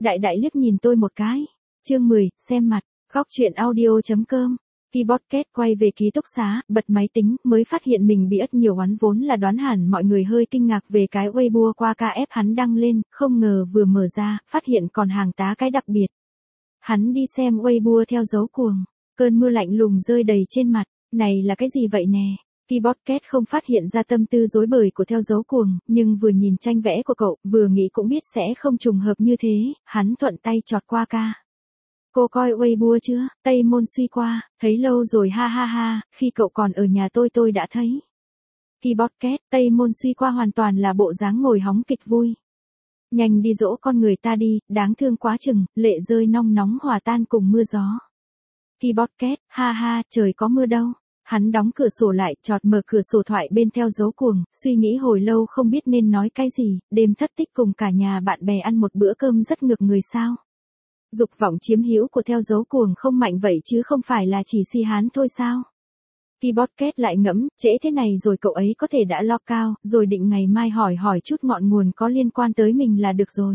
Đại đại liếc nhìn tôi một cái. Chương 10, xem mặt, góc truyện audio.com. Khi podcast quay về ký túc xá, bật máy tính, mới phát hiện mình bị ất nhiều oán, vốn là đoán hẳn mọi người hơi kinh ngạc về cái Weibo qua KF hắn đăng lên, không ngờ vừa mở ra, phát hiện còn hàng tá cái đặc biệt. Hắn đi xem Weibo theo dấu cuồng, cơn mưa lạnh lùng rơi đầy trên mặt, này là cái gì vậy nè? Khi podcast không phát hiện ra tâm tư rối bời của theo dấu cuồng, nhưng vừa nhìn tranh vẽ của cậu, vừa nghĩ cũng biết sẽ không trùng hợp như thế, hắn thuận tay chọt qua ca. Cô coi Weibo chưa? Tây Môn Suy Qua, thấy lâu rồi ha ha ha, khi cậu còn ở nhà tôi đã thấy. Khi podcast, Tây Môn Suy Qua hoàn toàn là bộ dáng ngồi hóng kịch vui. Nhanh đi dỗ con người ta đi, đáng thương quá chừng, lệ rơi nong nóng hòa tan cùng mưa gió. Khi podcast, ha ha, trời có mưa đâu. Hắn đóng cửa sổ lại, chọt mở cửa sổ thoại bên theo dấu cuồng, suy nghĩ hồi lâu không biết nên nói cái gì, đêm thất tích cùng cả nhà bạn bè ăn một bữa cơm rất ngược người sao. Dục vọng chiếm hữu của theo dấu cuồng không mạnh vậy chứ không phải là chỉ si hán thôi sao. Khi podcast lại ngẫm, trễ thế này rồi cậu ấy có thể đã lo cao, rồi định ngày mai hỏi chút ngọn nguồn có liên quan tới mình là được rồi.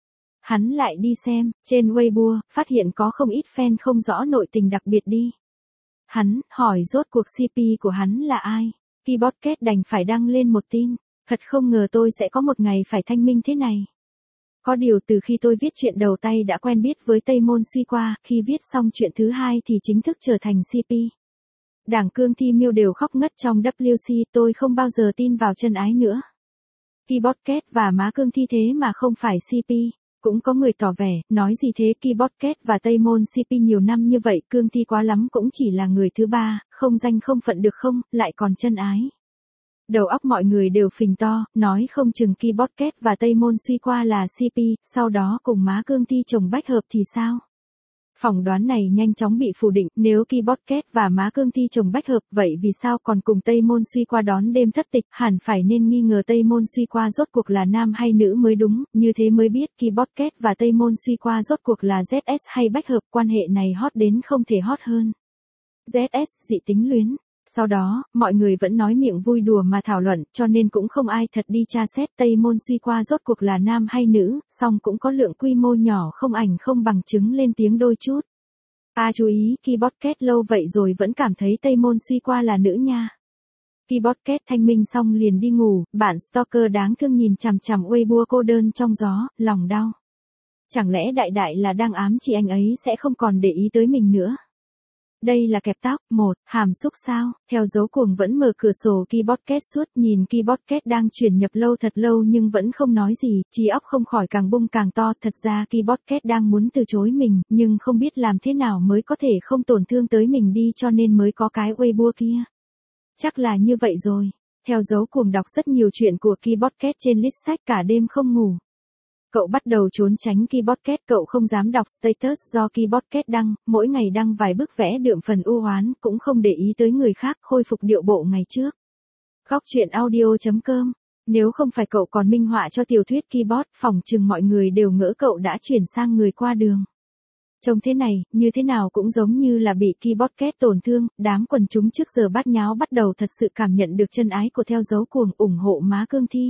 Hắn lại đi xem, trên Weibo, phát hiện có không ít fan không rõ nội tình đặc biệt đi. Hắn, hỏi rốt cuộc CP của hắn là ai? Khi podcast đành phải đăng lên một tin, thật không ngờ tôi sẽ có một ngày phải thanh minh thế này. Có điều từ khi tôi viết chuyện đầu tay đã quen biết với Tây Môn Suy Qua, khi viết xong chuyện thứ hai thì chính thức trở thành CP. Đảng Cương Thi Miêu đều khóc ngất trong WC, tôi không bao giờ tin vào chân ái nữa. Khi podcast và má Cương Thi thế mà không phải CP. Cũng có người tỏ vẻ, nói gì thế, Ki Podcast và Tây Môn CP nhiều năm như vậy, Cương Thi quá lắm cũng chỉ là người thứ ba, không danh không phận được không, lại còn chân ái. Đầu óc mọi người đều phình to, nói không chừng Ki Podcast và Tây Môn Suy Qua là CP, sau đó cùng má Cương Thi chồng bách hợp thì sao? Phỏng đoán này nhanh chóng bị phủ định, nếu Ki Podcast và má Cương Thi chồng bách hợp, vậy vì sao còn cùng Tây Môn Suy Qua đón đêm thất tịch, hẳn phải nên nghi ngờ Tây Môn Suy Qua rốt cuộc là nam hay nữ mới đúng, như thế mới biết Ki Podcast và Tây Môn Suy Qua rốt cuộc là ZS hay bách hợp, quan hệ này hot đến không thể hot hơn. ZS, dị tính luyến. Sau đó, mọi người vẫn nói miệng vui đùa mà thảo luận, cho nên cũng không ai thật đi tra xét Tây Môn Suy Qua rốt cuộc là nam hay nữ, song cũng có lượng quy mô nhỏ không ảnh không bằng chứng lên tiếng đôi chút. Chú ý, khi podcast lâu vậy rồi vẫn cảm thấy Tây Môn Suy Qua là nữ nha. Khi podcast thanh minh xong liền đi ngủ, bạn stalker đáng thương nhìn chằm chằm Weibo cô đơn trong gió, lòng đau. Chẳng lẽ đại đại là đang ám chỉ anh ấy sẽ không còn để ý tới mình nữa? Đây là kẹp tóc, hàm xúc sao? Theo dấu cuồng vẫn mở cửa sổ Ki Podcast suốt, nhìn Ki Podcast đang chuyển nhập lâu thật lâu nhưng vẫn không nói gì, trí óc không khỏi càng bung càng to, thật ra Ki Podcast đang muốn từ chối mình, nhưng không biết làm thế nào mới có thể không tổn thương tới mình đi cho nên mới có cái Weibo kia. Chắc là như vậy rồi. Theo dấu cuồng đọc rất nhiều chuyện của Ki Podcast trên list sách cả đêm không ngủ. Cậu bắt đầu trốn tránh Ki Podcast, cậu không dám đọc status do Ki Podcast đăng, mỗi ngày đăng vài bức vẽ đượm phần u oán, cũng không để ý tới người khác, khôi phục điệu bộ ngày trước. Góc truyện audio.com. Nếu không phải cậu còn minh họa cho tiểu thuyết Ki Bot, phỏng chừng mọi người đều ngỡ cậu đã chuyển sang người qua đường. Trông thế này, như thế nào cũng giống như là bị Ki Podcast tổn thương, đám quần chúng trước giờ bát nháo bắt đầu thật sự cảm nhận được chân ái của theo dấu cuồng, ủng hộ má Cương Thi.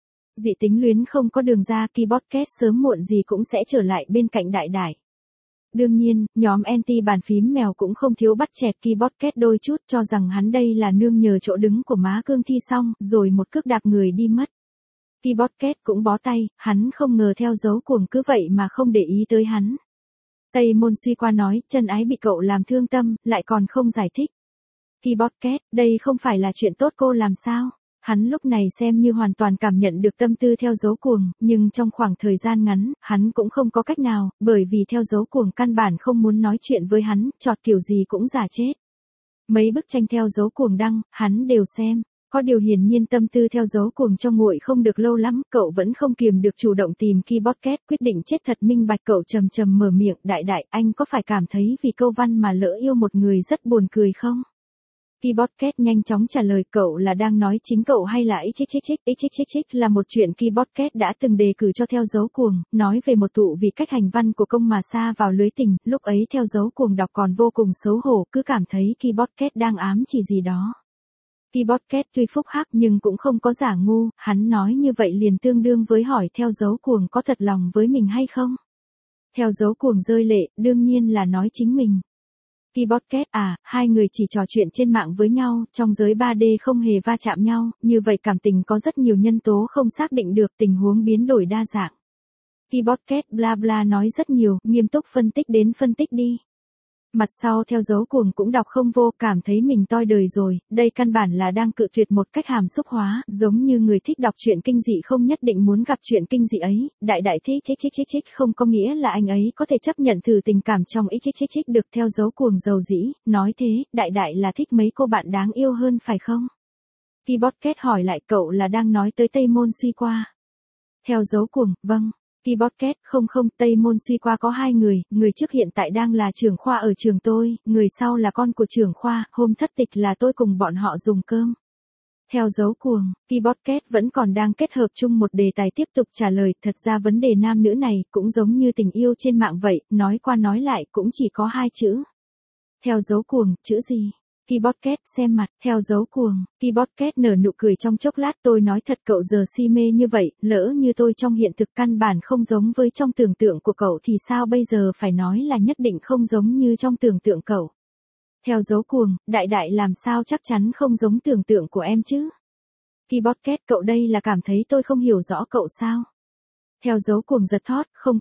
Dị tính luyến không có đường ra, Ki Podcast sớm muộn gì cũng sẽ trở lại bên cạnh đại đại. Đương nhiên, nhóm anti bàn phím mèo cũng không thiếu bắt chẹt Ki Podcast đôi chút, cho rằng hắn đây là nương nhờ chỗ đứng của má Cương Thi xong, rồi một cước đạp người đi mất. Ki Podcast cũng bó tay, hắn không ngờ theo dấu cuồng cứ vậy mà không để ý tới hắn. Tây Môn Suy Qua nói, chân ái bị cậu làm thương tâm, lại còn không giải thích. Ki Podcast, đây không phải là chuyện tốt cô làm sao? Hắn lúc này xem như hoàn toàn cảm nhận được tâm tư theo dấu cuồng, nhưng trong khoảng thời gian ngắn, hắn cũng không có cách nào, bởi vì theo dấu cuồng căn bản không muốn nói chuyện với hắn, chọt kiểu gì cũng giả chết. Mấy bức tranh theo dấu cuồng đăng, hắn đều xem, có điều hiển nhiên tâm tư theo dấu cuồng trong nguội không được lâu lắm, cậu vẫn không kiềm được chủ động tìm Ki Podcast, quyết định chết thật minh bạch, cậu trầm trầm mở miệng, đại đại, anh có phải cảm thấy vì câu văn mà lỡ yêu một người rất buồn cười không? Ki Podcast nhanh chóng trả lời, cậu là đang nói chính cậu hay là xxxx là một chuyện Ki Podcast đã từng đề cử cho theo dấu cuồng, nói về một tụ vì cách hành văn của công mà sa vào lưới tình, lúc ấy theo dấu cuồng đọc còn vô cùng xấu hổ, cứ cảm thấy Ki Podcast đang ám chỉ gì đó. Ki Podcast tuy phúc hắc nhưng cũng không có giả ngu, hắn nói như vậy liền tương đương với hỏi theo dấu cuồng có thật lòng với mình hay không. Theo dấu cuồng rơi lệ, đương nhiên là nói chính mình. Keyboard Cat à, hai người chỉ trò chuyện trên mạng với nhau, trong giới 3D không hề va chạm nhau, như vậy cảm tình có rất nhiều nhân tố không xác định được, tình huống biến đổi đa dạng. Keyboard Cat bla bla nói rất nhiều, nghiêm túc phân tích đến phân tích đi. Mặt sau theo dấu cuồng cũng đọc không vô, cảm thấy mình toi đời rồi, đây căn bản là đang cự tuyệt một cách hàm xúc hóa, giống như người thích đọc truyện kinh dị không nhất định muốn gặp chuyện kinh dị ấy, đại đại thích không có nghĩa là anh ấy có thể chấp nhận thử tình cảm trong thích được. Theo dấu cuồng dầu dĩ, nói thế, đại đại là thích mấy cô bạn đáng yêu hơn phải không? Keyboard Cat hỏi lại, cậu là đang nói tới Tây Môn Suy Qua. Theo dấu cuồng, vâng. Keyboard Cat, không, Tây Môn Suy Qua có hai người trước hiện tại đang là trưởng khoa ở trường tôi, người sau là con của trưởng khoa, hôm thất tịch là tôi cùng bọn họ dùng cơm. Theo dấu cuồng, Keyboard Cat vẫn còn đang kết hợp chung một đề tài tiếp tục trả lời, thật ra vấn đề nam nữ này cũng giống như tình yêu trên mạng vậy, nói qua nói lại cũng chỉ có hai chữ. Theo dấu cuồng, chữ gì? Keyboard Cat xem mặt, theo dấu cuồng, Keyboard Cat nở nụ cười trong chốc lát, tôi nói thật cậu giờ si mê như vậy, lỡ như tôi trong hiện thực căn bản không giống với trong tưởng tượng của cậu thì sao bây giờ phải nói là nhất định không giống như trong tưởng tượng cậu. Theo dấu cuồng, đại đại làm sao chắc chắn không giống tưởng tượng của em chứ? Keyboard Cat, cậu đây là cảm thấy tôi không hiểu rõ cậu sao? Theo dấu cuồng giật thót, không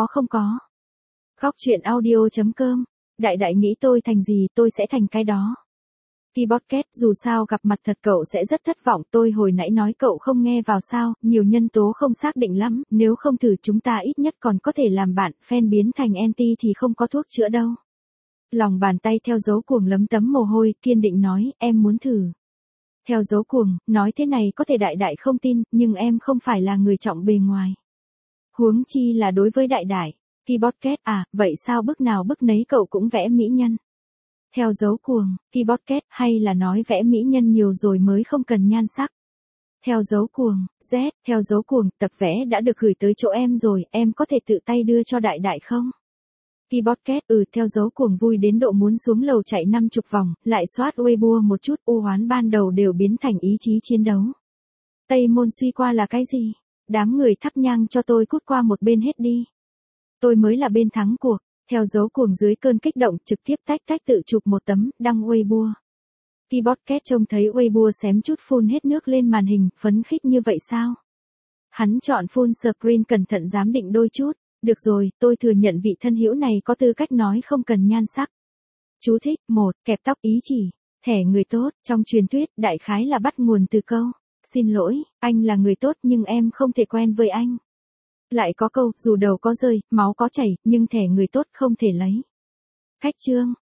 có. Góc truyện audio.com, đại đại nghĩ tôi thành gì tôi sẽ thành cái đó. Keyboard Cat, dù sao gặp mặt thật cậu sẽ rất thất vọng, tôi hồi nãy nói cậu không nghe vào sao, nhiều nhân tố không xác định lắm, nếu không thử chúng ta ít nhất còn có thể làm bạn, fan biến thành anti thì không có thuốc chữa đâu. Lòng bàn tay theo dấu cuồng lấm tấm mồ hôi, kiên định nói, em muốn thử. Theo dấu cuồng, nói thế này có thể đại đại không tin, nhưng em không phải là người trọng bề ngoài. Huống chi là đối với đại đại. Keyboard Cat à, vậy sao bức nào bức nấy cậu cũng vẽ mỹ nhân? Theo dấu cuồng, Keyboard Cat, hay là nói vẽ mỹ nhân nhiều rồi mới không cần nhan sắc? Theo dấu cuồng, Z, theo dấu cuồng, tập vẽ đã được gửi tới chỗ em rồi, em có thể tự tay đưa cho đại đại không? Keyboard Cat, theo dấu cuồng vui đến độ muốn xuống lầu chạy 50 vòng, lại soát Weibo một chút, u hoán ban đầu đều biến thành ý chí chiến đấu. Tây Môn Suy Qua là cái gì? Đám người thắp nhang cho tôi cút qua một bên hết đi. Tôi mới là bên thắng cuộc. Theo dấu cuồng dưới cơn kích động trực tiếp tách tự chụp một tấm, đăng Weibo. Keyboard Cat trông thấy Weibo xém chút phun hết nước lên màn hình, phấn khích như vậy sao? Hắn chọn full screen cẩn thận giám định đôi chút. Được rồi, tôi thừa nhận vị thân hữu này có tư cách nói không cần nhan sắc. Chú thích, 1, kẹp tóc ý chỉ. Thẻ người tốt, trong truyền thuyết, đại khái là bắt nguồn từ câu. Xin lỗi, anh là người tốt nhưng em không thể quen với anh. Lại có câu, dù đầu có rơi, máu có chảy, nhưng thẻ người tốt không thể lấy. Khách trương,